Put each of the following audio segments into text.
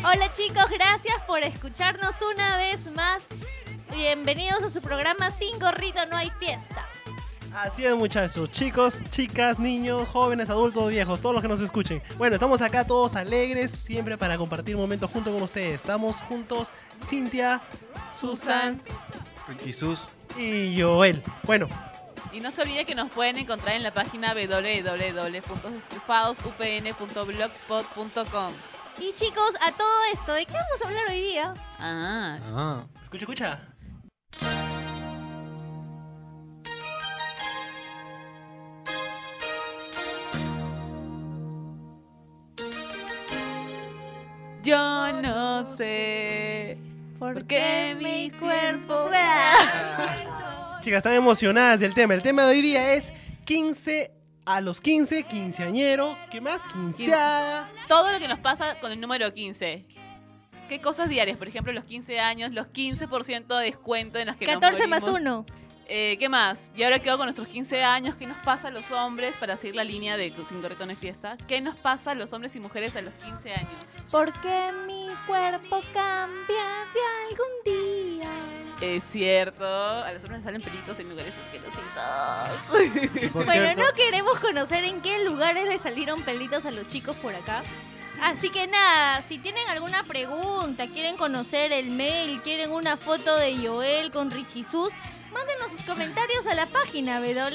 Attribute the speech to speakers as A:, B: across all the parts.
A: Hola chicos, gracias por escucharnos una vez más. Bienvenidos a su programa Sin Gorrito No Hay Fiesta.
B: Así es, muchachos, chicos, chicas, niños, jóvenes, adultos, viejos, todos los que nos escuchen. Bueno, estamos acá todos alegres, siempre para compartir momentos junto con ustedes. Estamos juntos, Cintia, Susan,
C: Jesús
B: y Joel. Bueno,
D: y no se olvide que nos pueden encontrar en la página www.desenchufados.upn.blogspot.com.
A: Y chicos, a todo esto, ¿de qué vamos a hablar hoy día?
B: escucha.
D: Yo no sé por qué mi cuerpo...
B: Chicas, están emocionadas del tema. El tema de hoy día es 15 a los 15, quinceañero, ¿qué más? Quinceada.
D: Todo lo que nos pasa con el número 15. ¿Qué cosas diarias? Por ejemplo, los 15 años, los 15% de descuento en las que
A: 14
D: nos
A: más 1.
D: ¿Qué más? Y ahora quedo con nuestros 15 años. ¿Qué nos pasa a los hombres para seguir la línea de Sin Gorrito No Hay Fiesta? ¿Qué nos pasa a los hombres y mujeres a los 15 años?
A: Porque mi cuerpo cambia de algún día.
D: Es cierto. A los hombres salen pelitos en lugares asquerosos.
A: Bueno, no queremos conocer en qué lugares le salieron pelitos a los chicos por acá. Así que nada, si tienen alguna pregunta, quieren conocer el mail, quieren una foto de Joel con Richisus, mándenos sus comentarios a la página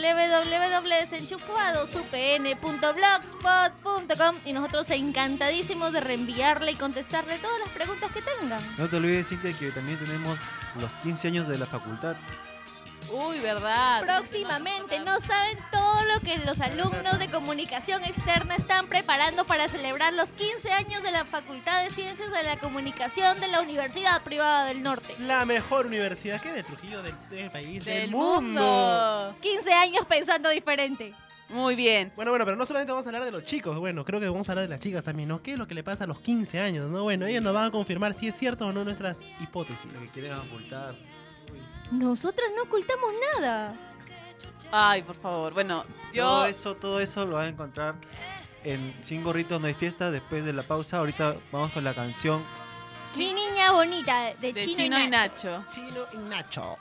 A: www.desenchufados.upn.blogspot.com y nosotros encantadísimos de reenviarle y contestarle todas las preguntas que tengan.
C: No te olvides, Cintia, que también tenemos los 15 años de la facultad.
D: Uy, verdad.
A: Próximamente, no saben todo lo que los alumnos de comunicación externa están preparando para celebrar los 15 años de la Facultad de Ciencias de la Comunicación de la Universidad Privada del Norte.
B: La mejor universidad que de Trujillo, del país, del
D: mundo.
B: mundo.
A: 15 años pensando diferente.
D: Muy bien.
B: Bueno, pero no solamente vamos a hablar de los chicos, bueno, creo que vamos a hablar de las chicas también, ¿no? ¿Qué es lo que le pasa a los 15 años, no? Bueno, ellas nos van a confirmar si es cierto o no nuestras hipótesis.
C: Lo que quieren ocultar.
A: Nosotras no ocultamos nada.
D: Ay, por favor. Bueno,
C: Todo eso lo van a encontrar en Sin Gorritos No Hay Fiesta después de la pausa. Ahorita vamos con la canción
A: Mi niña bonita de
D: Chino y Nacho.
B: Chino y Nacho.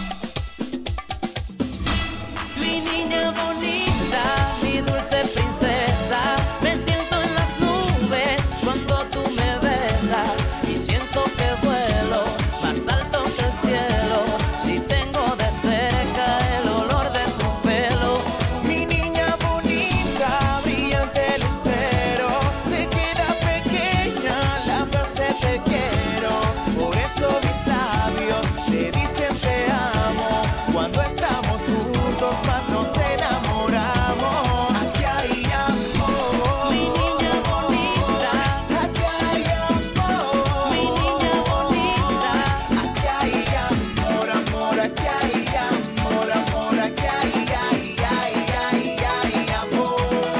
E: Mi niña bonita, mi dulce princesa, me siento en las nubes cuando tú me besas y siento que vuelo más alto que el cielo si tengo de cerca el olor de tu pelo. Mi niña bonita, brillante lucero, se queda pequeña la frase te quiero, por eso mis labios te dicen te amo cuando estamos juntos más nos enamoramos. Aquí hay amor, mi niña bonita. Aquí hay amor, mi niña bonita. Aquí hay amor, amor, aquí hay amor, amor, aquí hay amor.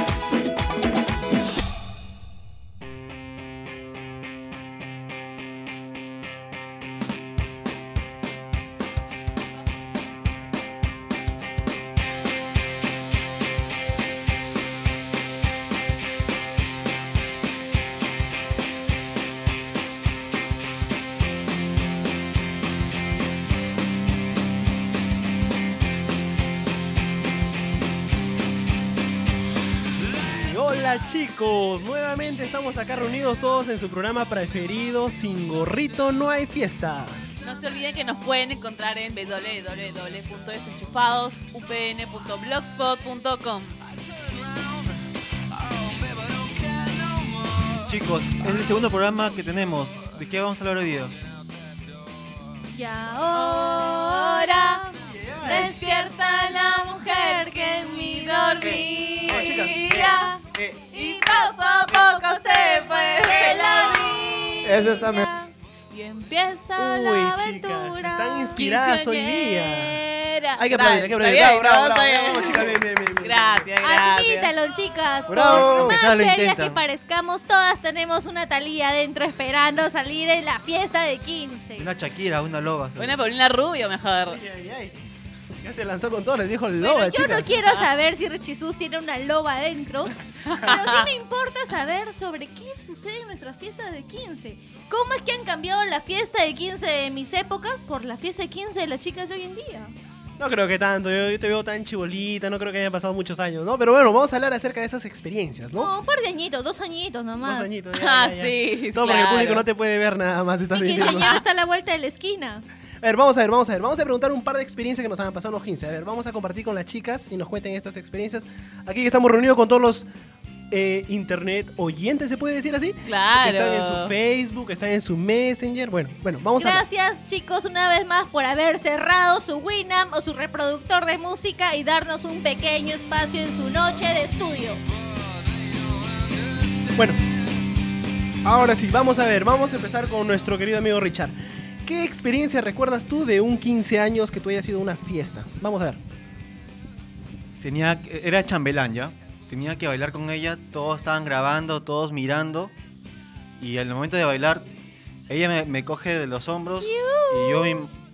B: Y hola chicos, nuevamente estamos acá reunidos todos en su programa preferido, Sin Gorrito No Hay Fiesta.
D: No se olviden que nos pueden encontrar en www.desenchufados.upn.blogspot.com.
C: Chicos, es el segundo programa que tenemos. ¿De qué vamos a hablar hoy día?
A: Y ahora despierta la mujer que en mí dormía
B: chicas,
A: y poco a poco se fue de la vida.
C: Eso está
A: Y empieza la
B: Uy,
A: aventura.
B: chicas, están inspiradas hoy día.
D: Quinceañera.
B: Hay que aplaudir, hay que aplaudir.
D: Está bien,
B: Bravo,
D: ¿no?
B: bravo,
D: Está bien.
B: bravo, chicas, bien.
D: Gracias.
A: Admítalo, chicas.
B: Bravo.
A: Por más
C: Quizás lo
A: serias
C: intentan.
A: que parezcamos, todas tenemos una Thalía adentro esperando salir en la fiesta de 15.
C: Una Shakira, una loba.
D: Una Paulina Rubio mejor.
B: Ay. Ya se lanzó con todo, les dijo
A: Bueno,
B: loba,
A: yo
B: chicas.
A: no quiero saber si Richisús tiene una loba adentro, pero sí me importa saber sobre qué sucede en nuestras fiestas de 15. ¿Cómo es que han cambiado la fiesta de 15 de mis épocas por la fiesta de 15 de las chicas de hoy en día?
B: No creo que tanto, yo te veo tan chibolita, no creo que hayan pasado muchos años, ¿no? Pero bueno, vamos a hablar acerca de esas experiencias, ¿no?
A: No, un par de añitos, 2 añitos nomás.
B: 2 añitos,
D: Ah,
B: ya.
D: sí,
B: Todo porque el
D: claro.
B: público no te puede ver nada más, estás
A: Mi
B: mintiendo.
A: quinceañera está a la vuelta de la esquina.
B: A ver, vamos a preguntar un par de experiencias que nos han pasado en los 15. A ver, vamos a compartir con las chicas y nos cuenten estas experiencias. Aquí que estamos reunidos con todos los internet oyentes, ¿se puede decir así?
D: Claro.
B: Que están en su Facebook, están en su Messenger. Bueno, vamos a hablar.
A: Gracias, chicos, una vez más por haber cerrado su Winamp o su reproductor de música y darnos un pequeño espacio en su noche de estudio.
B: Bueno, ahora sí, vamos a empezar con nuestro querido amigo Richard. ¿Qué experiencia recuerdas tú de un 15 años que tú hayas sido una fiesta? Vamos a ver.
C: Era chambelán ya. Tenía que bailar con ella, todos estaban grabando, todos mirando. Y al momento de bailar, ella me coge de los hombros y yo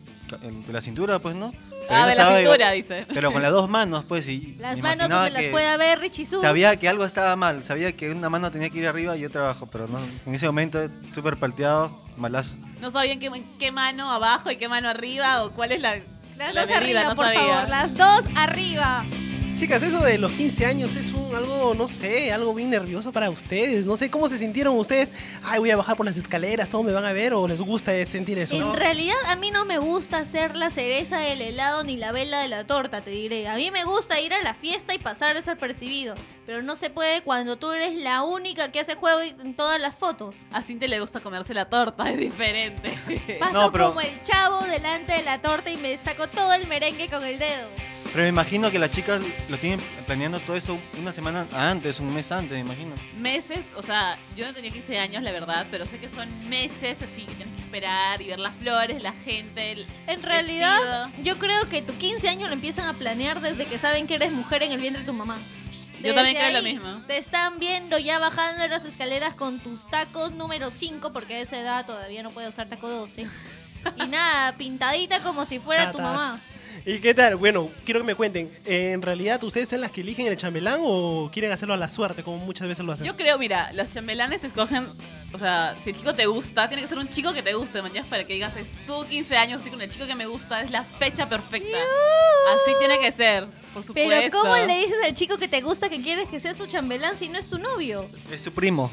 C: de la cintura, pues, ¿no? Pero yo
D: De
C: no
D: la
C: sabía-
D: cintura, dice.
C: Pero con las dos manos, pues, y
A: Las
C: me
A: manos
C: imaginaba
A: donde las
C: que
A: pueda ver Richisús.
C: sabía que algo estaba mal, sabía que una mano tenía que ir arriba y otra abajo, pero no, en ese momento súper palteado, malazo.
D: No sabían qué mano abajo y qué mano arriba o cuál es la
A: Las
D: la
A: dos
D: medida,
A: arriba,
D: no
A: por
D: sabía.
A: favor, las dos arriba.
B: Chicas, eso de los 15 años es algo, no sé, algo bien nervioso para ustedes. No sé cómo se sintieron ustedes. Ay, voy a bajar por las escaleras, todos me van a ver, o les gusta sentir eso.
A: En
B: ¿no?
A: realidad a mí no me gusta ser la cereza del helado ni la vela de la torta, te diré. A mí me gusta ir a la fiesta y pasar desapercibido. Pero no se puede cuando tú eres la única que hace juego en todas las fotos.
D: A Cintia le gusta comerse la torta, es diferente.
A: Paso
C: No, pero-
A: como el chavo delante de la torta y me saco todo el merengue con el dedo.
C: Pero me imagino que las chicas lo tienen planeando todo eso una semana antes, un mes antes, me imagino.
D: Meses, o sea, yo no tenía 15 años, la verdad, pero sé que son meses así que tienes que esperar y ver las flores, la gente.
A: En realidad, yo creo que tu 15 años lo empiezan a planear desde que saben que eres mujer en el vientre de tu mamá.
D: Yo también
A: Desde
D: creo lo
A: ahí
D: mismo.
A: Te están viendo ya bajando las escaleras con tus tacos número 5, porque a esa edad todavía no puede usar taco 12. Y nada, pintadita como si fuera tu
B: Chatas.
A: mamá.
B: ¿Y qué tal? Bueno, quiero que me cuenten. ¿En realidad ustedes son las que eligen el chambelán o quieren hacerlo a la suerte, como muchas veces lo hacen?
D: Yo creo, mira, los chambelanes escogen, o sea, si el chico te gusta, tiene que ser un chico que te guste, mañana para que digas, es tú 15 años, estoy con el chico que me gusta, es la fecha perfecta. Así tiene que ser, por supuesto.
A: Pero ¿cómo le dices al chico que te gusta que quieres que sea tu chambelán si no es tu novio?
C: Es su primo.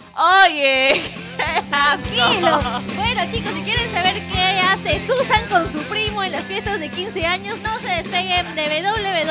D: Oye,
A: Tranquilo. Bueno, chicos, si quieren saber qué hace Susan con su primo en las fiestas de 15 años, no se despeguen de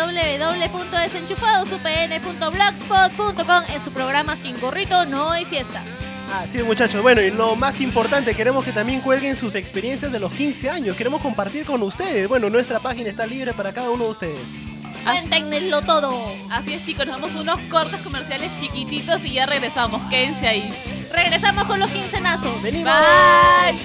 A: www.desenchufadosupn.blogspot.com en su programa Sin Gorrito No Hay Fiesta.
B: Así es, muchachos. Bueno, y lo más importante, queremos que también cuelguen sus experiencias de los 15 años. Queremos compartir con ustedes. Bueno, nuestra página está libre para cada uno de ustedes.
A: Cuéntenlo todo.
D: así es, chicos, nos damos unos cortes comerciales chiquititos y ya regresamos. Quédense ahí.
A: Regresamos con los quincenazos.
B: ¡Venimos!
D: Bye.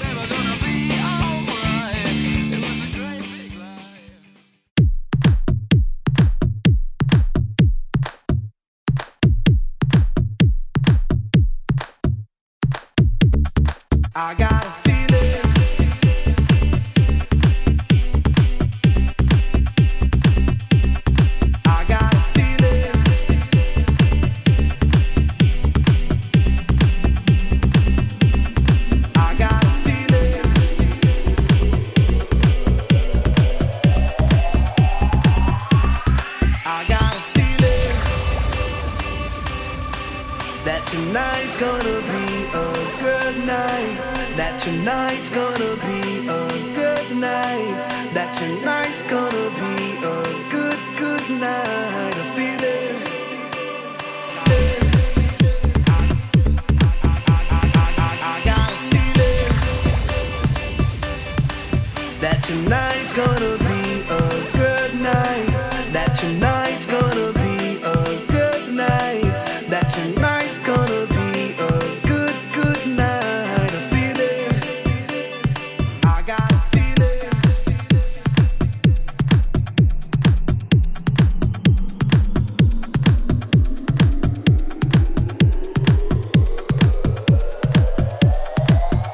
F: I got a feeling. I got a feeling. I got a feeling. I got a feeling that tonight's gonna be a good night. That tonight's gonna be a good night. That tonight's gonna be a good night. I feel it. I got a feeling that tonight's gonna be a good night. That tonight's gonna be a good night. That tonight's gonna be a good night. I feel it. I got a feeling.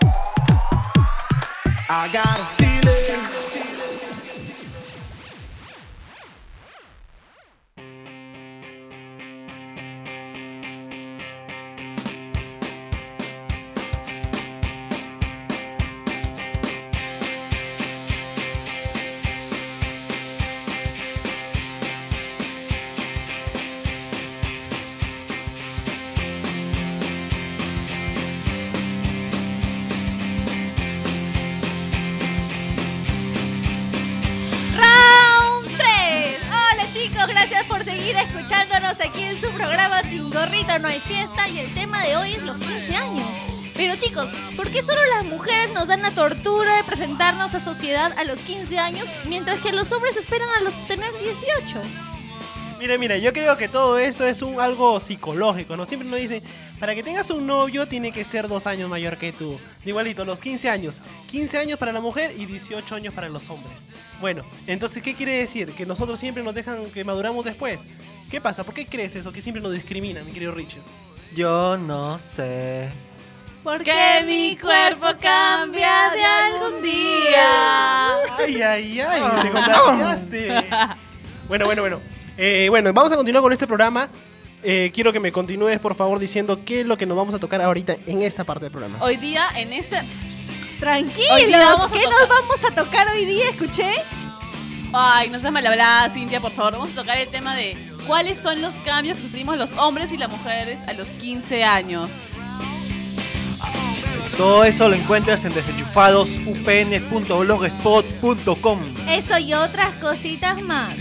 F: I got a feeling.
A: acompañarnos aquí en su programa Sin Gorrito No Hay Fiesta y el tema de hoy es los 15 años. Pero chicos, ¿por qué solo las mujeres nos dan la tortura de presentarnos a sociedad a los 15 años mientras que los hombres esperan a los tener 18?
B: Mira, yo creo que todo esto es algo psicológico, ¿no? Siempre nos dicen, para que tengas un novio tiene que ser 2 años mayor que tú. Igualito, los 15 años. 15 años para la mujer y 18 años para los hombres. Bueno, entonces, ¿qué quiere decir? Que nosotros siempre nos dejan que maduramos después. ¿Qué pasa? ¿Por qué crees eso? Que siempre nos discriminan, mi querido Richard.
C: Yo no sé.
A: Porque mi cuerpo cambia de algún día.
B: Ay, te contagiaste. Bueno. Bueno, vamos a continuar con este programa. Quiero que me continúes, por favor, diciendo qué es lo que nos vamos a tocar ahorita en esta parte del programa.
D: Hoy día, en este...
A: Tranquilo,
D: Hoy día vamos a
A: ¿qué
D: tocar-
A: nos vamos a tocar hoy día? ¿Escuché?
D: Ay, no seas mal hablada, Cintia, por favor. Vamos a tocar el tema de cuáles son los cambios que sufrimos los hombres y las mujeres a los 15 años.
C: Todo eso lo encuentras en desenchufadosupn.blogspot.com.
A: Eso y otras cositas más.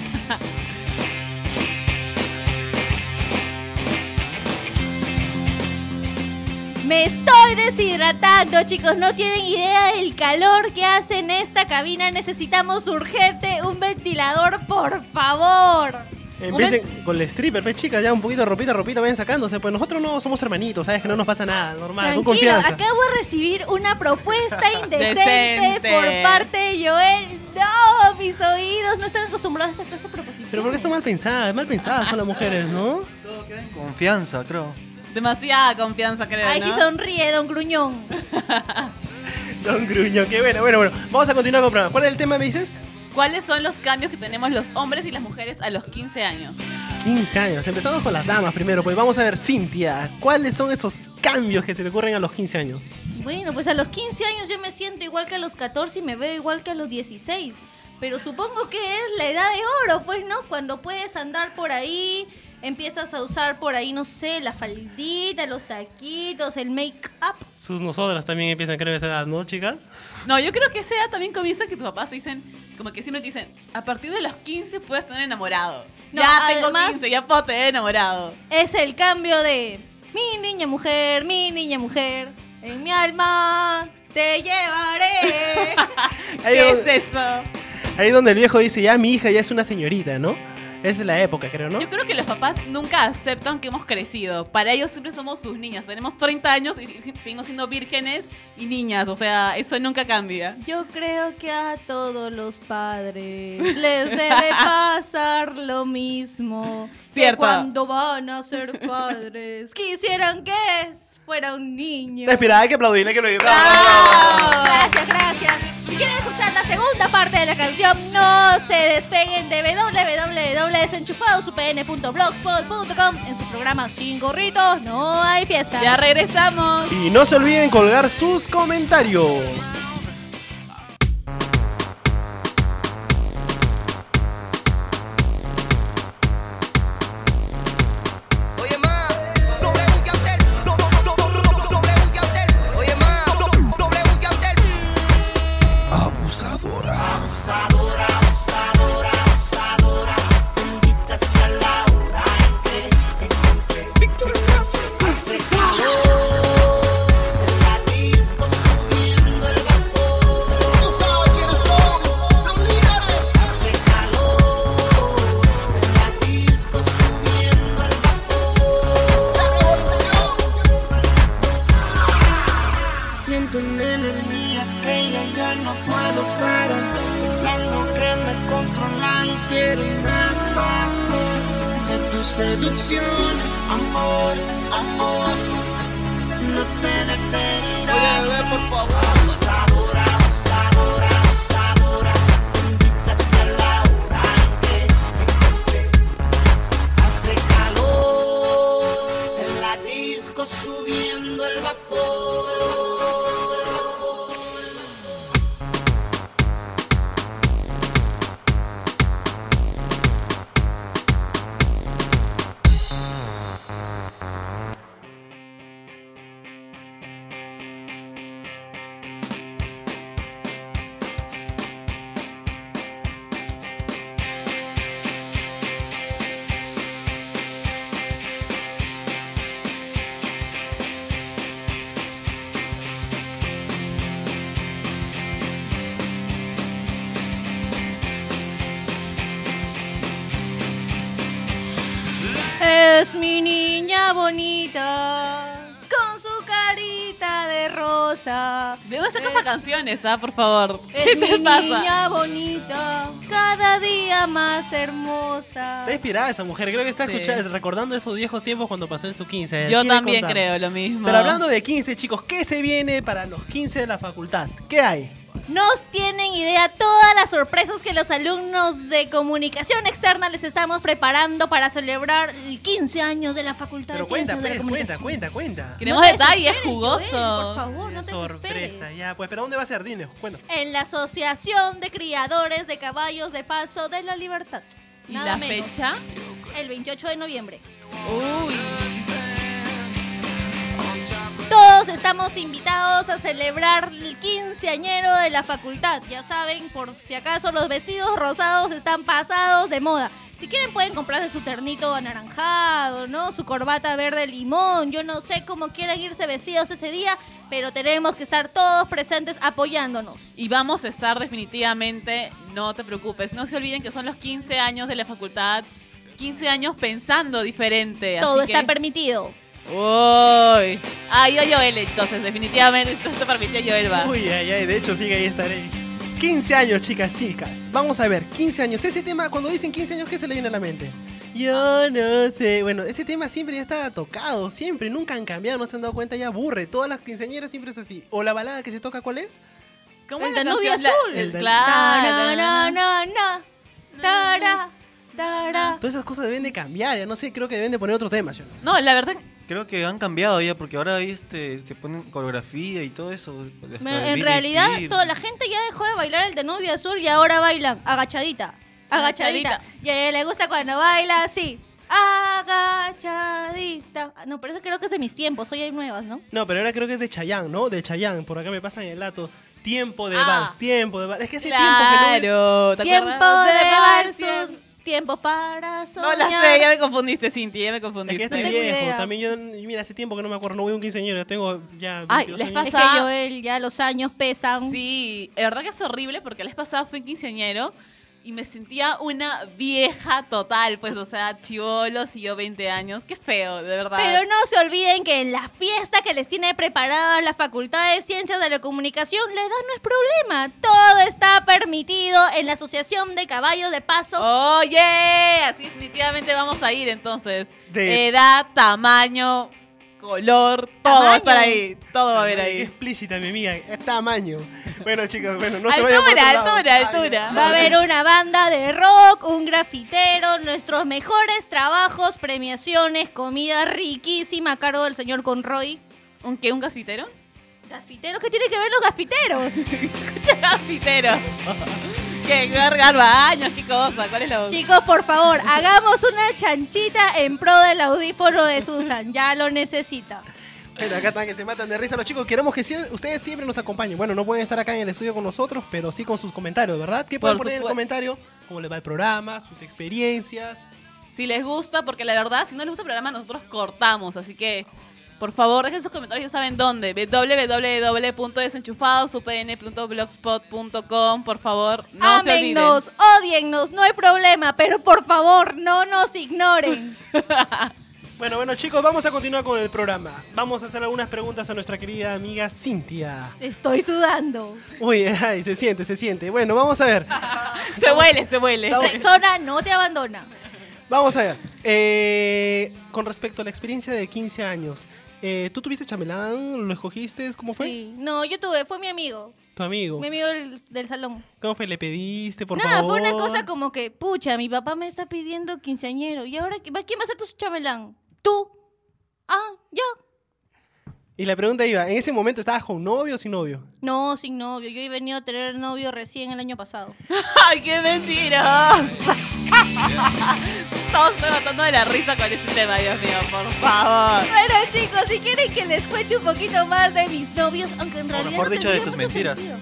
A: Me estoy deshidratando, chicos. No tienen idea del calor que hace en esta cabina. Necesitamos urgente un ventilador, por favor.
B: Empiecen con el stripper, pues chicas, ya un poquito de ropita, vayan sacándose. Pues nosotros no somos hermanitos, sabes que no nos pasa nada, normal, con
A: Tranquilo,
B: confianza.
A: acabo de recibir una propuesta indecente
D: Decente.
A: por parte de Joel. No, mis oídos no están acostumbrados a esta clase de proposiciones.
B: Pero porque son mal pensadas son las mujeres, ¿no?
C: Todo queda en confianza, creo.
D: Demasiada confianza, creo,
A: Ay,
D: ¿no?
A: sí sonríe, don Gruñón.
B: Don Gruño, qué bueno. Vamos a continuar con el programa. ¿Cuál es el tema, me dices?
D: ¿Cuáles son los cambios que tenemos los hombres y las mujeres a los 15 años?
B: 15 años. Empezamos con las damas primero. Pues vamos a ver, Cintia, ¿cuáles son esos cambios que se te ocurren a los 15 años?
A: Bueno, pues a los 15 años yo me siento igual que a los 14 y me veo igual que a los 16. Pero supongo que es la edad de oro, pues, ¿no? Cuando puedes andar por ahí, empiezas a usar por ahí, no sé, la faldita, los taquitos, el make-up.
B: Nosotras también empiezan a creer esa edad, ¿no, chicas?
D: No, yo creo que esa edad también comienza que tus papás te dicen, como que siempre te dicen, a partir de los 15 puedes tener enamorado.
A: No,
D: ya tengo
A: además-
D: 15, ya puedo tener enamorado.
A: Es el cambio de mi niña mujer, en mi alma te llevaré.
B: Ahí
D: ¿Qué
B: donde-
D: es eso?
B: Ahí donde el viejo dice, ya mi hija ya es una señorita, ¿no? Esa es la época, creo, ¿no?
D: Yo creo que los papás nunca aceptan que hemos crecido. Para ellos siempre somos sus niños. Tenemos 30 años y seguimos siendo vírgenes y niñas. O sea, eso nunca cambia.
A: Yo creo que a todos los padres les debe pasar lo mismo.
D: Cierto.
A: Que cuando van a ser padres quisieran que fuera un niño.
B: Te esperaba, hay que aplaudirle, que lo
A: Gracias. Si quieren escuchar la segunda parte de la canción, no se despeguen de www.desenchufadosupn.blogspot.com. En su programa Sin Gorritos No Hay Fiesta.
D: Ya regresamos.
B: Y no se olviden colgar sus comentarios.
F: Oye, ma, doble Yantel, doble Yantel. Oye, ma, doble Yantel. Bendita sea la hora en que Víctor hace calor. En la disco subiendo el vapor. Tú sabes quiénes somos, los líderes. Hace calor. En la disco subiendo el vapor. La revolución. Siento una energía que ya no puedo parar. Es algo que me controla y quiero ir más de tu seducción, amor, no te detengas. Oye, bebé, por favor. Abusadora, bendita sea la hora en que hace calor. En la disco subiendo el vapor.
A: hermosa.
D: ¿De dónde sacas esas canciones, por favor?
A: Es
D: ¿Qué
A: mi
D: te pasa?
A: niña bonita, cada día más hermosa.
B: Está inspirada esa mujer, creo que está
D: Sí.
B: recordando esos viejos tiempos cuando pasó en su 15.
D: Yo
B: Quiere
D: también
B: contar.
D: creo lo mismo.
B: Pero hablando de 15, chicos, ¿qué se viene para los 15 de la facultad? ¿Qué hay?
A: No tienen idea todas las sorpresas que los alumnos de comunicación externa les estamos preparando para celebrar el 15 años de la Facultad
B: Pero
A: de
B: cuenta,
A: Ciencias de la
B: pues,
A: Comunicación.
B: cuenta.
D: Queremos
A: No te
D: detalles
A: desesperes,
D: jugosos.
A: Joel, por favor, no
B: Qué
A: te
B: sorpresa,
A: desesperes.
B: ya. Pues, ¿pero dónde va a ser? Dime, cuenta.
A: En la Asociación de Criadores de Caballos de Paso de la Libertad.
D: ¿Y
A: Nada
D: la
A: menos.
D: fecha?
A: El 28 de noviembre.
D: Uy.
A: Todos estamos invitados a celebrar el quinceañero de la facultad. Ya saben, por si acaso los vestidos rosados están pasados de moda. Si quieren pueden comprarse su ternito anaranjado, ¿no? Su corbata verde limón. Yo no sé cómo quieran irse vestidos ese día, pero tenemos que estar todos presentes apoyándonos.
D: Y vamos a estar definitivamente, no te preocupes, no se olviden que son los 15 años de la facultad, 15 años pensando diferente.
A: Todo
D: así
A: está
D: que...
A: permitido.
D: Uy. Ah, yo Joel, entonces, definitivamente esto te permitió Joel, va.
B: Uy, ay, ay, de hecho sigue ahí estaré. 15 años, chicas. Vamos a ver, 15 años. Ese tema, cuando dicen 15 años, ¿qué se le viene a la mente? Yo no sé. Bueno, ese tema siempre ya está tocado, siempre. Nunca han cambiado, no se han dado cuenta, ya aburre. Todas las quinceañeras siempre es así. O la balada que se toca, ¿cuál es?
D: ¿Cómo
A: El
D: es la
A: de Nubia
D: canción?
A: Azul.
B: El de-
D: Claro.
A: Na, tara, tara.
B: Todas esas cosas deben de cambiar, ya no sé, creo que deben de poner otro tema, ¿sí o no?
D: No, la verdad,
C: Creo que han cambiado ya, porque ahora ahí se ponen coreografía y todo eso. hasta el
A: En
C: Britney
A: realidad,
C: Spears.
A: toda la gente ya dejó de bailar el de Nubia Azul y ahora bailan agachadita. Agachadita.
D: Agachadita.
A: Y a ella le gusta cuando baila así. Agachadita. No, pero eso creo que es de mis tiempos. Hoy hay nuevas, ¿no?
B: No, pero ahora creo que es de Chayanne, ¿no? De Chayanne. Por acá me pasan el dato. Tiempo de
D: Ah.
B: vals, tiempo de vals. Es que hace tiempo que no...
D: claro. ¿Te
A: Tiempo
D: acuerdas?
A: de vals,
D: Tiempo.
A: tiempo para
D: No
A: soñar.
D: la sé, ya me confundiste, Cintia, ya me
B: Es que ya
D: confundiste.
B: estoy
A: No tengo
B: viejo.
A: idea.
B: También yo, mira, hace tiempo que no me acuerdo. No voy a un quinceañero. Tengo ya 22
D: Ay, les
B: años.
A: Es que
D: pasa-
A: Joel, ya los años pesan.
D: Sí, la verdad que es horrible porque la vez pasada fui quinceañero y me sentía una vieja total, pues, o sea, chibolos y yo 20 años. Qué feo, de verdad.
A: Pero no se olviden que en la fiesta que les tiene preparada la Facultad de Ciencias de la Comunicación, la edad no es problema. Todo está permitido en la Asociación de Caballos de Paso.
D: Oye, así definitivamente vamos a ir entonces.
B: De-
D: Edad, tamaño, color, todo va a estar
A: Tamaño.
D: ahí. Todo va a haber
B: Ay, qué
D: ahí.
B: explícita, mi amiga. Es tamaño. Bueno, chicos, bueno, no se vayan por
D: Altura,
B: otro lado.
D: altura,
B: Ay,
D: altura.
A: Va a haber una banda de rock, un grafitero, nuestros mejores trabajos, premiaciones, comida riquísima a cargo del señor Conroy.
D: ¿Un qué? ¿Un gasfitero?
A: ¿Gafiteros? ¿Qué tiene que ver los gafiteros?
D: ¿Qué gasfitero? ¿Qué garbaños? ¿Qué cosa? ¿Cuál es la
A: Chicos, por favor, hagamos una chanchita en pro del audífono de Susan. Ya lo necesita.
B: Bueno, acá están que se matan de risa los chicos. Queremos que ustedes siempre nos acompañen. Bueno, no pueden estar acá en el estudio con nosotros, pero sí con sus comentarios, ¿verdad? ¿Qué pueden
D: Por
B: poner en el
D: supuesto.
B: comentario? ¿Cómo les va el programa? ¿Sus experiencias?
D: Si les gusta, porque la verdad, si no les gusta el programa, nosotros cortamos. Así que, por favor, dejen sus comentarios, ya saben dónde. www.desenchufados.upn.blogspot.com. Por favor, no se olviden.
A: Ámennos, odiennos, no hay problema, pero por favor, no nos ignoren.
B: Bueno, chicos, vamos a continuar con el programa. Vamos a hacer algunas preguntas a nuestra querida amiga Cintia.
A: Estoy sudando.
B: Uy, ay, se siente. Bueno, vamos a ver.
D: Se huele, se huele.
B: Estamos-
A: Persona no te abandona.
B: Vamos a ver. Con respecto a la experiencia de 15 años, ¿tú tuviste chambelán? ¿Lo escogiste? ¿Cómo fue?
A: Sí. No, yo tuve, fue mi amigo.
B: Tu amigo.
A: Mi amigo del salón.
B: ¿Cómo fue? ¿Le pediste, por
A: Nada,
B: favor?
A: fue una cosa como que, pucha, mi papá me está pidiendo quinceañero. ¿Y ahora quién va a ser tu chamelán? Tú. Ah, yo.
B: Y la pregunta iba, ¿en ese momento estabas con novio o sin novio?
A: No, sin novio. Yo he venido a tener novio recién el año pasado.
D: ¡Ay, qué mentira! Estamos tratando de la risa con este tema, Dios mío, por favor.
A: Bueno, chicos, si quieren que les cuente un poquito más de mis novios, aunque en
C: O
A: realidad
C: mejor
A: no
C: dicho, de
A: tendría
C: tus
A: mucho
C: mentiras.
A: sentido.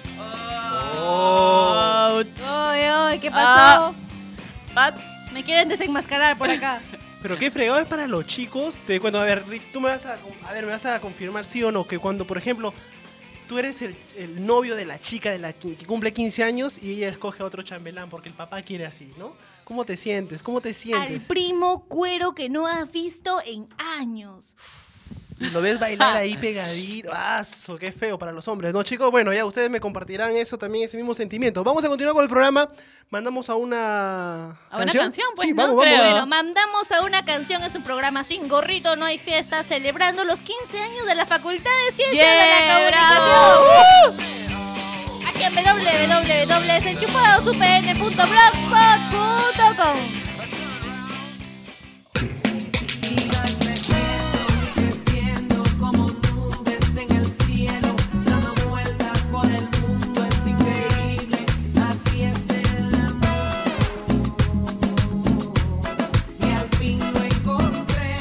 D: Ouch.
A: Ay, ¿qué pasó?
D: Ah. Pat.
A: Me quieren desenmascarar por acá.
B: Pero qué fregado es para los chicos. Te cuento, a ver, Rick, tú me vas a confirmar sí o no que cuando, por ejemplo, tú eres el novio de la chica que cumple 15 años y ella escoge a otro chambelán porque el papá quiere así, ¿no? ¿Cómo te sientes? ¿Cómo te
A: Al
B: sientes?
A: primo cuero que no has visto en años.
B: Lo ves bailar ahí pegadito. ¡Aso! ¡Qué feo para los hombres! ¿No, chicos? Bueno, ya ustedes me compartirán eso también, ese mismo sentimiento. Vamos a continuar con el programa. Mandamos a una...
D: ¿A una canción? Pues,
B: sí,
D: ¿no?
B: vamos,
D: Creo.
B: vamos.
A: Bueno, mandamos a una canción en su programa Sin Gorrito No Hay Fiesta, celebrando los 15 años de la Facultad de Ciencias de la Comunicación. Aquí en www.desenchufadosuPN.blogspot.com.
E: Creciendo como nubes en el cielo, dando vueltas por el mundo, es increíble, así es el amor. Y al fin lo encontré.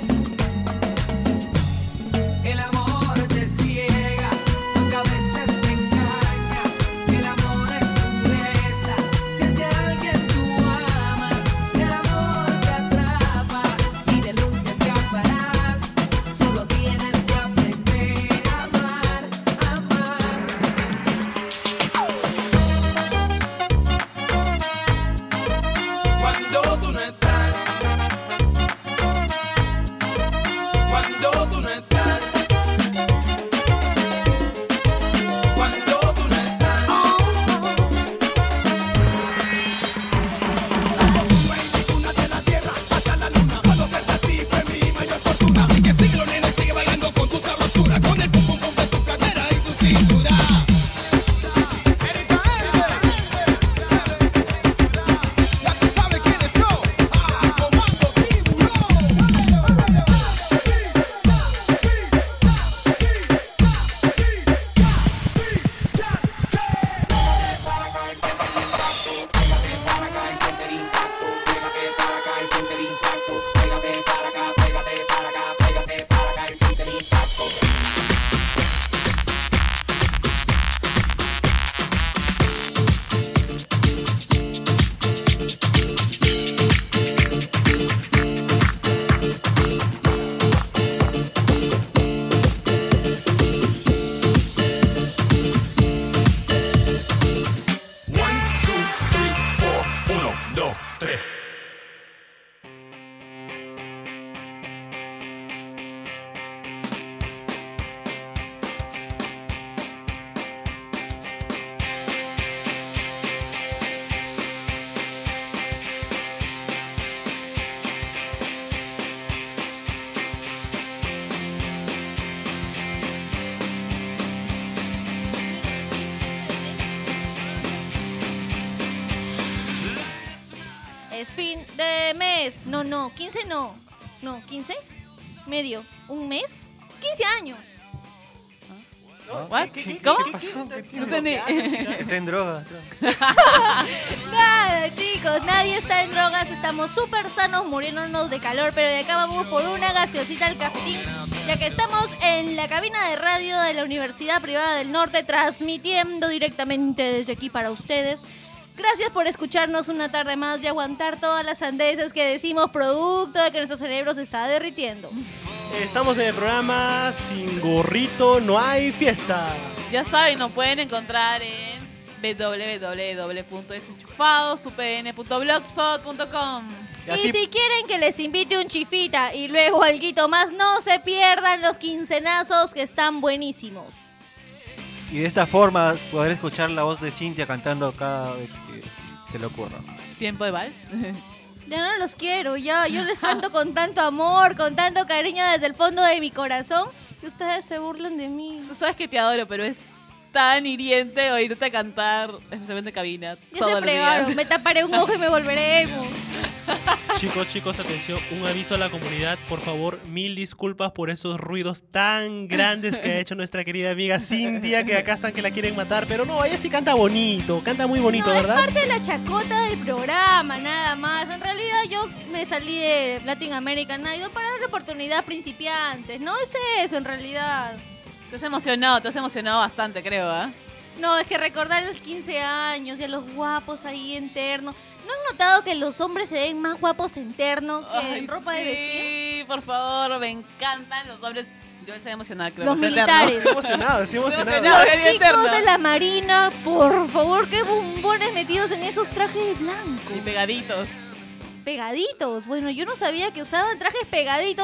E: El amor te ciega, aunque a veces te engaña. El amor es pureza, si es que alguien tú amas. El amor te atrapa y de nunca escaparás. Solo tienes que aprender a amar, amar.
G: Cuando tú no estás, cuando tú no estás, cuando tú no estás, no hay ninguna de la tierra hasta la luna. Puedo verte a ti fue mi mayor fortuna. Así que síguelo, nene, sigue bailando con tu sabrosura, con el pum pum pum de tu cadera y tu cintura. Ya tú sabes quiénes son. Comando
A: Es fin de mes. No, 15 no. No, 15. Medio. ¿Un mes? 15 años.
D: What?
C: ¿Qué
D: ¿Cómo?
C: pasó? ¿Qué tiene?
D: No entendí.
C: Está en droga.
A: Nada, chicos, nadie está en drogas, estamos súper sanos, muriéndonos de calor, pero de acá vamos por una gaseosita al cafetín, ya que estamos en la cabina de radio de la Universidad Privada del Norte, transmitiendo directamente desde aquí para ustedes. Gracias por escucharnos una tarde más y aguantar todas las sandeces que decimos producto de que nuestro cerebro se está derritiendo.
B: Estamos en el programa Sin Gorrito No Hay Fiesta.
D: Ya saben, nos pueden encontrar en www.desenchufadosupn.blogspot.com.
C: Y
A: Y
C: así-
A: si quieren que les invite un chifita y luego alguito más, no se pierdan los quincenazos que están buenísimos.
C: Y de esta forma poder escuchar la voz de Cintia cantando cada vez que se le ocurra.
D: Tiempo de vals.
A: Ya no los quiero, ya. Yo les canto con tanto amor, con tanto cariño desde el fondo de mi corazón. Y ustedes se burlan de mí.
D: Tú sabes que te adoro, pero es tan hiriente oírte cantar, especialmente en cabina,
A: Ya
D: todos
A: se
D: los
A: fregaron,
D: días.
A: me taparé un ojo y me volveré emo.
B: Chicos, atención, un aviso a la comunidad, por favor, 1000 disculpas por esos ruidos tan grandes que ha hecho nuestra querida amiga Cintia, que acá están que la quieren matar, pero no, ella sí canta bonito, canta muy bonito,
A: No,
B: ¿verdad?
A: es parte de la chacota del programa, nada más. En realidad yo me salí de Latin American Idol para darle oportunidad a principiantes, ¿no? Es eso, en realidad.
D: Te has emocionado bastante, creo, ¿ah?
A: No, es que recordar los 15 años y a los guapos ahí en terno. ¿No han notado que los hombres se ven más guapos en terno que
D: Ay,
A: en ropa de vestir?
D: Sí, por favor, me encantan los hombres. Yo me sé emocionar, creo.
A: Los
D: me sé
A: militares.
B: Estoy emocionado, estoy emocionado.
D: emocionado.
A: Los
D: Quería
A: chicos
D: eterno.
A: de la marina, por favor, qué bombones metidos en esos trajes blancos.
D: Y pegaditos.
A: Pegaditos. Bueno, yo no sabía que usaban trajes pegaditos,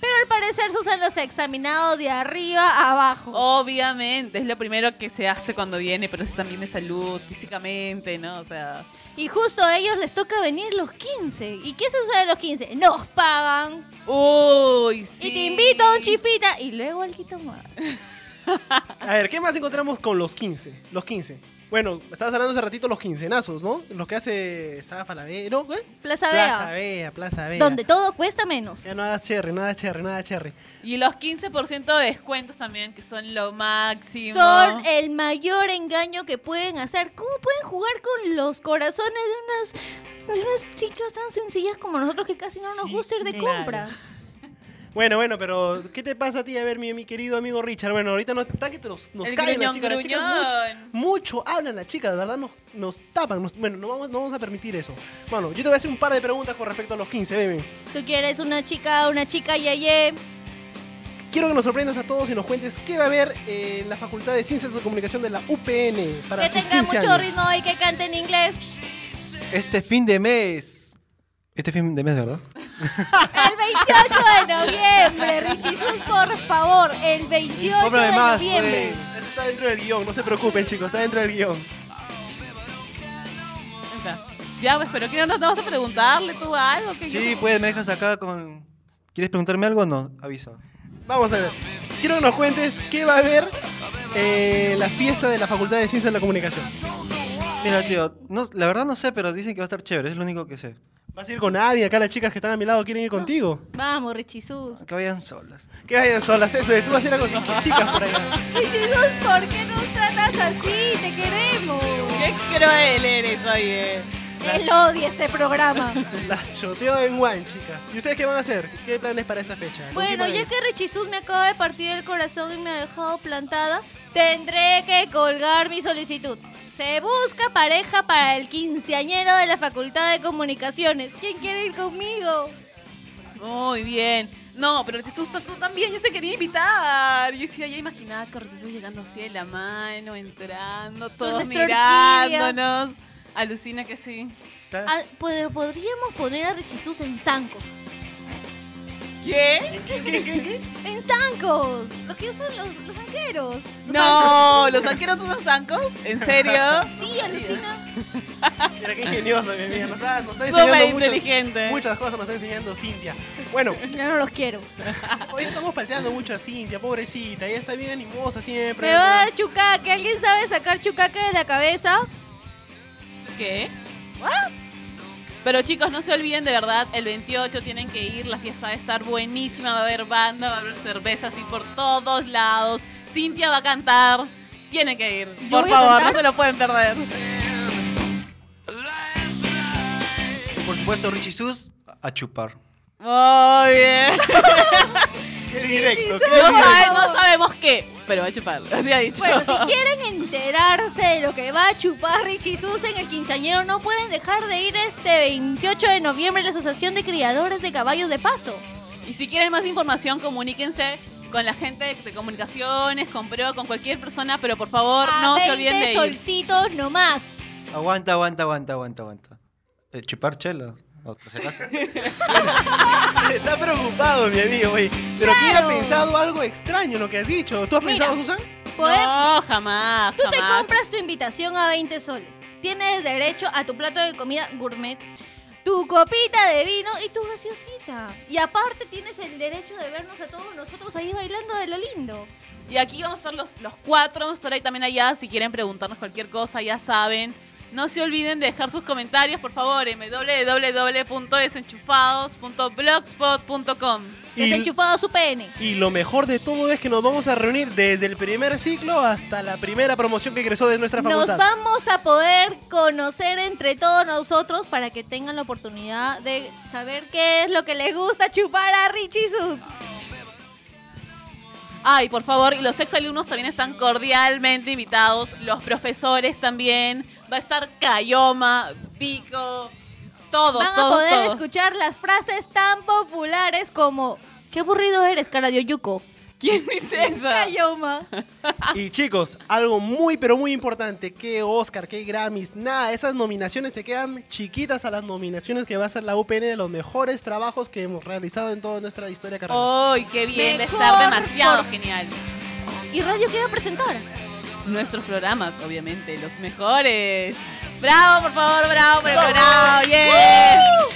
A: Pero al parecer Susan los ha examinado de arriba a abajo.
D: Obviamente, es lo primero que se hace cuando viene, pero es también de salud, físicamente, ¿no? O sea,
A: Y justo a ellos les toca venir los 15. ¿Y qué se sucede los 15? Nos pagan.
D: uy, sí.
A: Y te invito a un chifita y luego al quito más.
B: A ver, ¿qué más encontramos con los 15? Los 15. Bueno, estabas hablando hace ratito los quincenazos, ¿no? Los que hace Zafa la B, ¿no? ¿Eh?
A: Plaza Vea.
B: Plaza Vea.
A: Donde todo cuesta menos.
B: Ya no hagas cherry, nada cherry, nada cherry.
D: Y los 15% de descuentos también, que son lo máximo.
A: Son el mayor engaño que pueden hacer. ¿Cómo pueden jugar con los corazones de unas chicas tan sencillas como nosotros que casi no nos
B: Sí,
A: gusta ir de
B: claro.
A: compras?
B: Bueno, pero ¿qué te pasa a ti? A ver, mi querido amigo Richard. Bueno, ahorita nos
D: El
B: caen las
D: gruñón,
B: chicas. Las chicas
D: gruñón.
B: mucho hablan las chicas, de verdad nos tapan. Bueno, no vamos a permitir eso. Bueno, yo te voy a hacer un par de preguntas con respecto a los 15, bebé.
A: ¿Tú quieres una chica, yeye?
B: Quiero que nos sorprendas a todos y nos cuentes qué va a haber en la Facultad de Ciencias de Comunicación de la UPN para
A: Que
B: sus
A: tenga
B: 15
A: mucho
B: años.
A: ritmo y que cante en inglés.
C: Este fin de mes, ¿verdad?
A: El 28 de noviembre, Richisus, por favor. El 28
C: Cómprame
A: de
C: más,
A: noviembre.
B: Eso está dentro del guión, no se preocupen, chicos, está dentro del guión.
D: Ahí está. Ya, pues, pero ¿qué no te vas a preguntarle tú algo? Que
C: Sí, pues me dejas acá con... ¿Quieres preguntarme algo o no? Avisa.
B: Vamos a ver. Quiero que nos cuentes qué va a haber en la fiesta de la Facultad de Ciencias de la Comunicación.
C: Mira, tío, la verdad no sé, pero dicen que va a estar chévere, es lo único que sé.
B: ¿Vas a ir con alguien? Acá las chicas que están a mi lado quieren ir contigo.
A: Vamos, Richisus.
C: Que vayan solas.
B: Que vayan solas, eso de tú vas a ir con tus chicas por allá.
A: Richisus, ¿por qué nos tratas así? Te queremos.
D: Qué cruel eres, oye.
A: Él odia este programa.
B: Las shoteo en one, chicas. ¿Y ustedes qué van a hacer? ¿Qué planes para esa fecha? ¿Con quién
A: Bueno,
B: van a
A: ya
B: ir?
A: que Richisus me acaba de partir el corazón y me ha dejado plantada, tendré que colgar mi solicitud. Se busca pareja para el quinceañero de la Facultad de Comunicaciones. ¿Quién quiere ir conmigo?
D: Muy bien. No, pero tú también, yo te quería invitar. Yo decía, ya imaginaba que Jesús llegando así de la mano, entrando, todos
A: nuestra
D: mirándonos. Alucina que sí.
A: Ah, podríamos poner a Richisus en zancos.
D: ¿Qué?
B: ¿Qué?
A: ¡En zancos! Los que usan los zanqueros.
D: No, ¿los arqueros usan zancos? ¿En serio?
A: Sí, alucina.
B: Mira qué ingenioso, mi amiga. Nos está
D: Súper
B: enseñando
D: inteligente.
B: muchas cosas, nos está enseñando Cintia. Bueno,
A: Ya no los quiero.
B: hoy estamos palteando mucho a Cintia, pobrecita. Ella está bien animosa siempre.
A: Me va a dar chucaque. ¿Alguien sabe sacar chucaque de la cabeza?
D: ¿Qué? ¿What? Pero chicos, no se olviden de verdad, el 28 tienen que ir, la fiesta va a estar buenísima, va a haber banda, va a haber cerveza así por todos lados. Cintia va a cantar, tienen que ir, por
A: voy a
D: favor,
A: cantar?
D: no se lo pueden perder.
C: Y por supuesto, Richie Sus, a chupar.
D: Muy bien.
B: Qué directo,
D: No sabemos qué, pero va a chupar, así ha dicho.
A: Bueno, si quieren enterarse de lo que va a chupar Richisus en el quinceañero, no pueden dejar de ir este 28 de noviembre a la Asociación de Criadores de Caballos de Paso.
D: Y si quieren más información, comuníquense con la gente de comunicaciones, con Pro, con cualquier persona, pero por favor,
A: A
D: no
A: 20
D: se olviden de ir.
A: solcitos nomás.
C: Aguanta. Chupar chela. O por si acaso.
B: Está preocupado, mi amigo, güey. Pero ¿quién ha
A: Claro.
B: pensado algo extraño en lo que has dicho? ¿Tú has
A: Mira.
B: pensado, Susan?
D: No, jamás,
A: Tú te
D: jamás.
A: compras tu invitación a 20 soles. Tienes derecho a tu plato de comida gourmet, tu copita de vino y tu gaseosita. Y aparte tienes el derecho de vernos a todos nosotros ahí bailando de lo lindo.
D: Y aquí vamos a estar los cuatro, vamos a estar ahí también allá. Si quieren preguntarnos cualquier cosa, ya saben. No se olviden de dejar sus comentarios, por favor, en www.desenchufados.blogspot.com.
B: Y-
A: Desenchufado su pene.
B: Y lo mejor de todo es que nos vamos a reunir desde el primer ciclo hasta la primera promoción que egresó de nuestra
A: Nos
B: facultad.
A: vamos a poder conocer entre todos nosotros para que tengan la oportunidad de saber qué es lo que les gusta chupar a Richisus.
D: Ay, por favor, y los exalumnos también están cordialmente invitados. Los profesores también. Va a estar Cayoma, Pico, todos,
A: Van a
D: todos,
A: poder
D: todos.
A: escuchar las frases tan populares como: "Qué aburrido eres, cara de Oyuco".
D: ¿Quién dice eso?
A: Cayoma.
B: Y chicos, algo muy pero muy importante, que Oscar, que Grammys, nada, esas nominaciones se quedan chiquitas a las nominaciones que va a hacer la UPN de los mejores trabajos que hemos realizado en toda nuestra historia carrera.
D: ¡Ay, qué bien! De
A: Mejor
D: estar demasiado
A: por-
D: genial.
A: ¿Y radio qué va a presentar?
D: Nuestros programas, obviamente, los mejores. ¡Bravo, por favor! ¡Bravo, pero bravo! ¡Yes!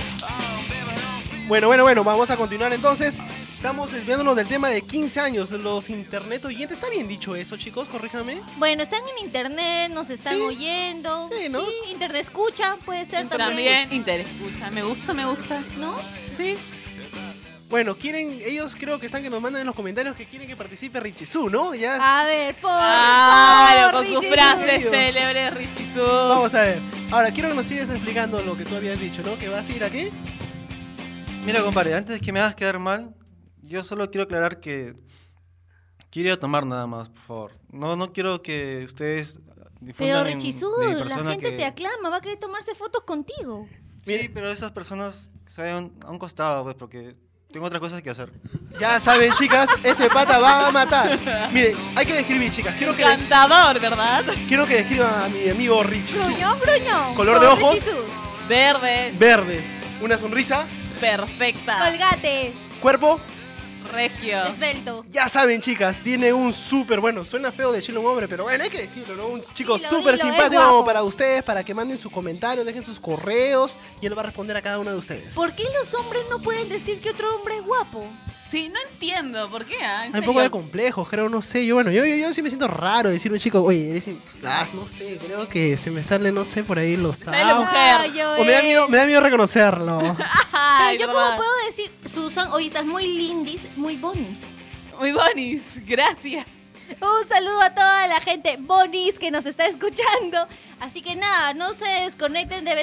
B: Bueno, vamos a continuar entonces. Estamos desviándonos del tema de 15 años, los internet oyentes. ¿Está bien dicho eso, chicos? Corríjame.
A: Bueno, están en internet, nos están
B: Sí.
A: oyendo.
B: Sí, ¿no?
A: Internet escucha, puede ser también.
D: También interescucha. Me gusta.
A: ¿No?
D: Sí.
B: Bueno, ellos creo que están que nos mandan en los comentarios que quieren que participe Richisu, ¿no? Ya.
A: A ver, por
D: Claro,
A: favor,
D: con sus
A: Richie
D: frases
A: Su.
D: célebres, Richisu.
B: Vamos a ver. Ahora, quiero que nos sigas explicando lo que tú habías dicho, ¿no? Que vas a ir a qué.
C: Mira, compadre, antes que me hagas quedar mal, yo solo quiero aclarar que quiero ir a tomar nada más, por favor. No quiero que ustedes difundan
A: Pero
C: en-
A: Richie
C: de mi
A: la
C: persona
A: gente
C: que-
A: te aclama, va a querer tomarse fotos contigo.
C: Sí, pero esas personas se vayan a un costado, pues, porque tengo otras cosas que hacer.
B: Ya saben, chicas, este pata va a matar. Miren, hay que describir, chicas. Quiero
D: Encantador, ¿verdad?
B: que describan a mi amigo Richisu.
A: Gruñón, gruñón.
B: Color de
A: Con
B: ojos.
A: Richie Su.
D: Verdes,
B: Verdes. Una sonrisa.
D: perfecta.
A: Colgate.
B: Cuerpo.
D: Regio.
A: Esbelto.
B: Ya saben, chicas, tiene un súper, bueno, suena feo decirlo un hombre, pero bueno, hay que decirlo, ¿no? Un chico
A: Dilo,
B: súper
A: dilo, es
B: simpático
A: guapo.
B: para ustedes, para que manden sus comentarios, dejen sus correos y él va a responder a cada uno de ustedes.
A: ¿Por qué los hombres no pueden decir que otro hombre es guapo?
D: Sí, no entiendo. ¿Por qué? ¿En
B: Hay un poco de
D: serio?
B: complejos, creo, no sé. Yo sí me siento raro decir a un chico, oye, eres no sé, creo que se me sale, no sé, por ahí los
D: Sale la
B: sábados.
D: mujer.
B: O me da miedo reconocerlo.
D: Ay,
A: Pero yo
D: verdad.
A: como puedo decir, Susan, oye, estás muy lindis, muy bonis.
D: Muy bonis. Gracias.
A: Un saludo a toda la gente bonis que nos está escuchando. Así que nada, no se desconecten de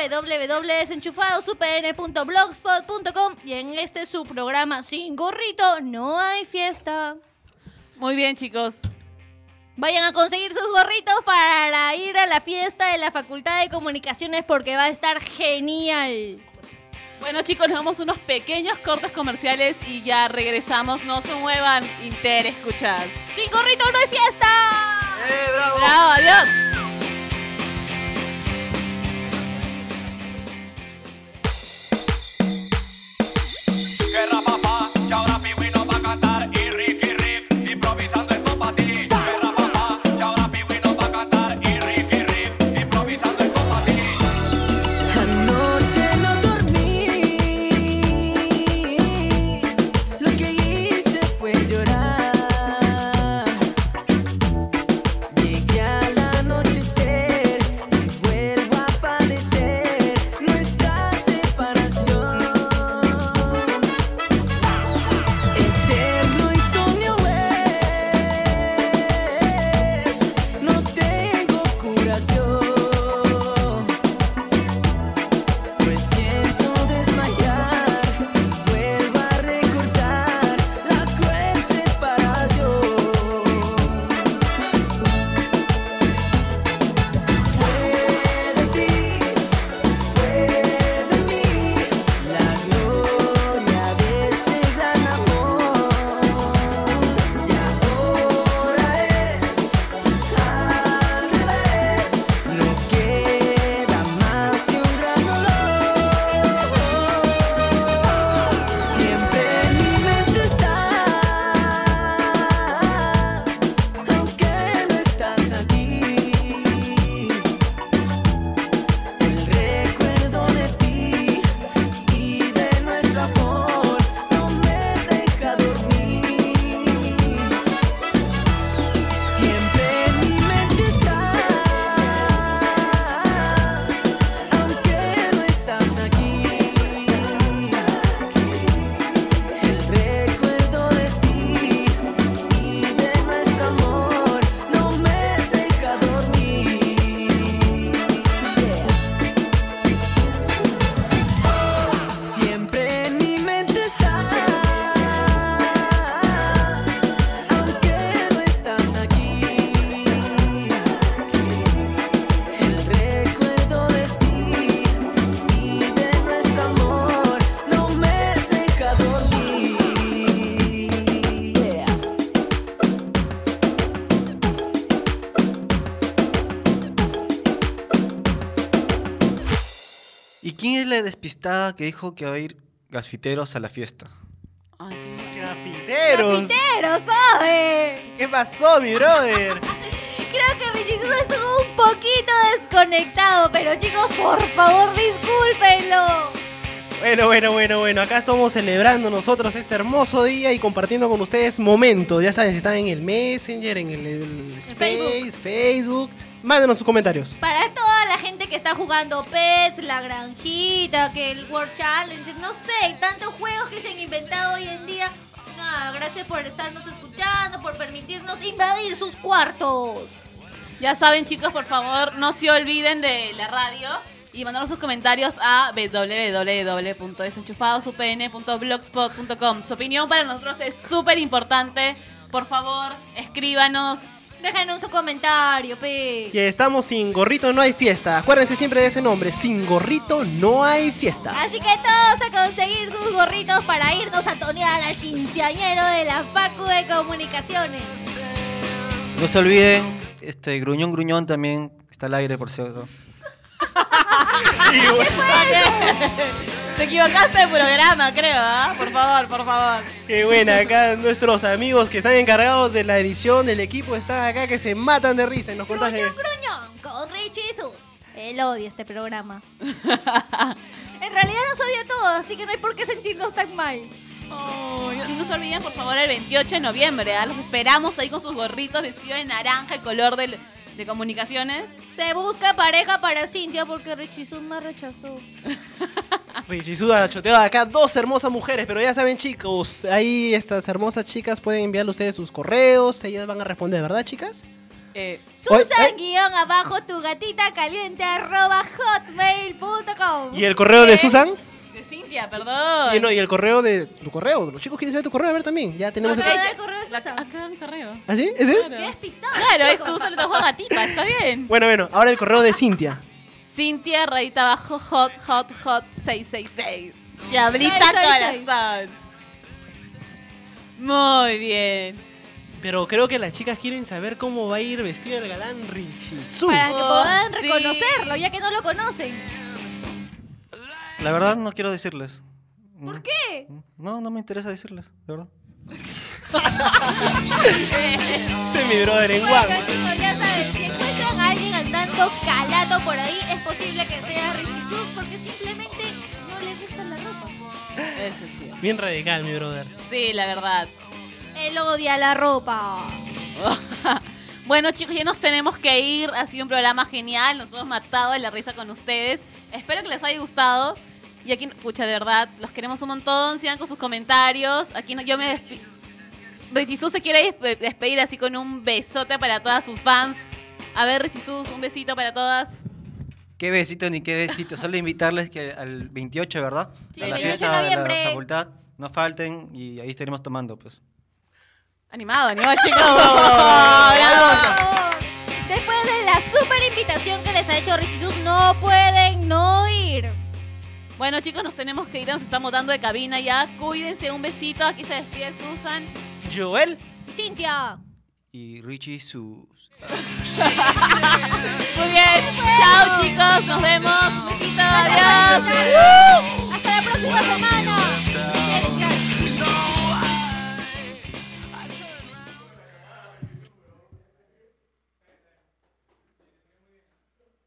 A: www.desenchufadosupn.blogspot.com y en este su programa Sin Gorrito no hay fiesta.
D: Muy bien, chicos.
A: Vayan a conseguir sus gorritos para ir a la fiesta de la Facultad de Comunicaciones porque va a estar genial.
D: Bueno, chicos, nos vamos a unos pequeños cortes comerciales y ya regresamos. No se muevan. Escuchad.
A: Sin gorrito no hay fiesta.
C: ¡Bravo!
D: ¡Bravo! ¡Adiós!
G: Guerra papá, y ahora Pingüino va a cantar y Rick, improvisando esto pa' ti. Guerra papá, y ahora Pingüino va a cantar y Rick, improvisando esto pa' ti.
E: Anoche no dormí, lo que hice fue llorar. Llegué al anochecer y vuelvo a padecer nuestra separación. Eterno insomnio es, no tengo curación. Me siento desmayar, vuelvo a recordar la cruel separación. Fue de ti, fue de mí, la gloria de este gran amor. Y ahora es al revés,
C: ¿Y quién es la despistada que dijo que va a ir gasfiteros a la fiesta?
D: Ay, qué-
B: ¡Grafiteros!
A: ¡Pero sabe!
B: ¿Qué pasó, mi brother?
A: Creo que Richie estuvo un poquito desconectado, pero chicos, por favor, discúlpenlo.
B: Bueno, acá estamos celebrando nosotros este hermoso día y compartiendo con ustedes momentos. Ya saben, si están en el Messenger, en el Space, Facebook, mándenos sus comentarios.
A: Para toda la gente que está jugando Pets, La Granjita, que el World Challenge, no sé, tantos juegos que se han inventado hoy en día. Nada, gracias por estarnos escuchando, por permitirnos invadir sus cuartos.
D: Ya saben, chicos, por favor, no se olviden de la radio y mandaron sus comentarios a www.desenchufadosupn.blogspot.com. Su opinión para nosotros es súper importante. Por favor, escríbanos.
A: Déjenos su comentario, pe.
B: Si estamos sin gorrito no hay fiesta. Acuérdense siempre de ese nombre, sin gorrito no hay fiesta.
A: Así que todos a conseguir sus gorritos para irnos a tonear al quinceañero de la Facu de Comunicaciones.
C: No se olviden, Gruñón Gruñón también está al aire, por cierto.
D: Te equivocaste de programa, creo, ¿ah? Por favor.
B: Qué buena, acá nuestros amigos que están encargados de la edición del equipo están acá que se matan de risa y nos contagian.
A: Gruñón con Richie y Sus. Él odia este programa. En realidad nos odia a todos, así que no hay por qué sentirnos tan mal.
D: Oh, no se olviden, por favor, el 28 de noviembre. Los esperamos ahí con sus gorritos vestidos de naranja, el color de comunicaciones.
A: Se busca pareja para Cintia porque Richie Sus me rechazó.
B: Richizuda ha choteado acá dos hermosas mujeres, pero ya saben, chicos, ahí estas hermosas chicas pueden enviarle ustedes sus correos, ellas van a responder, ¿verdad, chicas?
A: Susan_ tu gatita caliente @hotmail.com.
B: ¿Y el correo de Susan?
D: De Cintia, perdón.
B: Y el correo de tu correo. Los chicos quieren saber tu correo, a ver también. Ya tenemos
A: Acá
B: el...
A: está el correo de Susan.
D: Acá mi correo.
B: ¿Ah, sí? ¿Ese?
D: Claro.
A: Qué despistado.
D: Claro, es Susan, le trajo gatita, está bien.
B: Bueno, ahora el correo de Cintia.
D: Cintia, hot 666. Diablita
A: 666.
D: corazón. Muy bien.
B: Pero creo que las chicas quieren saber cómo va a ir vestido el galán Richizu.
A: Para que puedan
D: sí.
A: reconocerlo, ya que no lo conocen.
C: La verdad no quiero decirles.
A: ¿Por qué?
C: No me interesa decirles, de verdad.
B: Ese es mi brother en
A: Bueno,
B: guapo.
A: chicos, ya saben, si encuentran a alguien al tanto calato por ahí, es posible que sea Richie Sus porque simplemente no le gusta la ropa.
D: Eso sí.
B: Bien radical, mi brother.
D: Sí, la verdad.
A: Él odia la ropa.
D: Bueno, chicos, ya nos tenemos que ir. Ha sido un programa genial. Nos hemos matado de la risa con ustedes. Espero que les haya gustado. Y aquí, pucha, de verdad, los queremos un montón. Sigan con sus comentarios. Aquí yo me despido. Richie Sus se quiere despedir así con un besote para todas sus fans. A ver, Richie Sus, un besito para todas.
C: Qué besito ni qué besito. Solo invitarles que al 28, ¿verdad?
A: Sí,
C: a la
A: 28 de
C: fiesta de la
A: noviembre.
C: facultad. No falten y ahí estaremos tomando, pues.
D: Animado, chicos. ¡Bravo!
A: Después de la super invitación que les ha hecho Richie Sus, no pueden no ir.
D: Bueno, chicos, nos tenemos que ir. Nos estamos dando de cabina ya. Cuídense, un besito. Aquí se despide Susan.
B: Joel.
A: Cintia.
C: Y Richie Sus.
D: Muy bien. Chao, chicos. Nos vemos. Un besito. Adiós.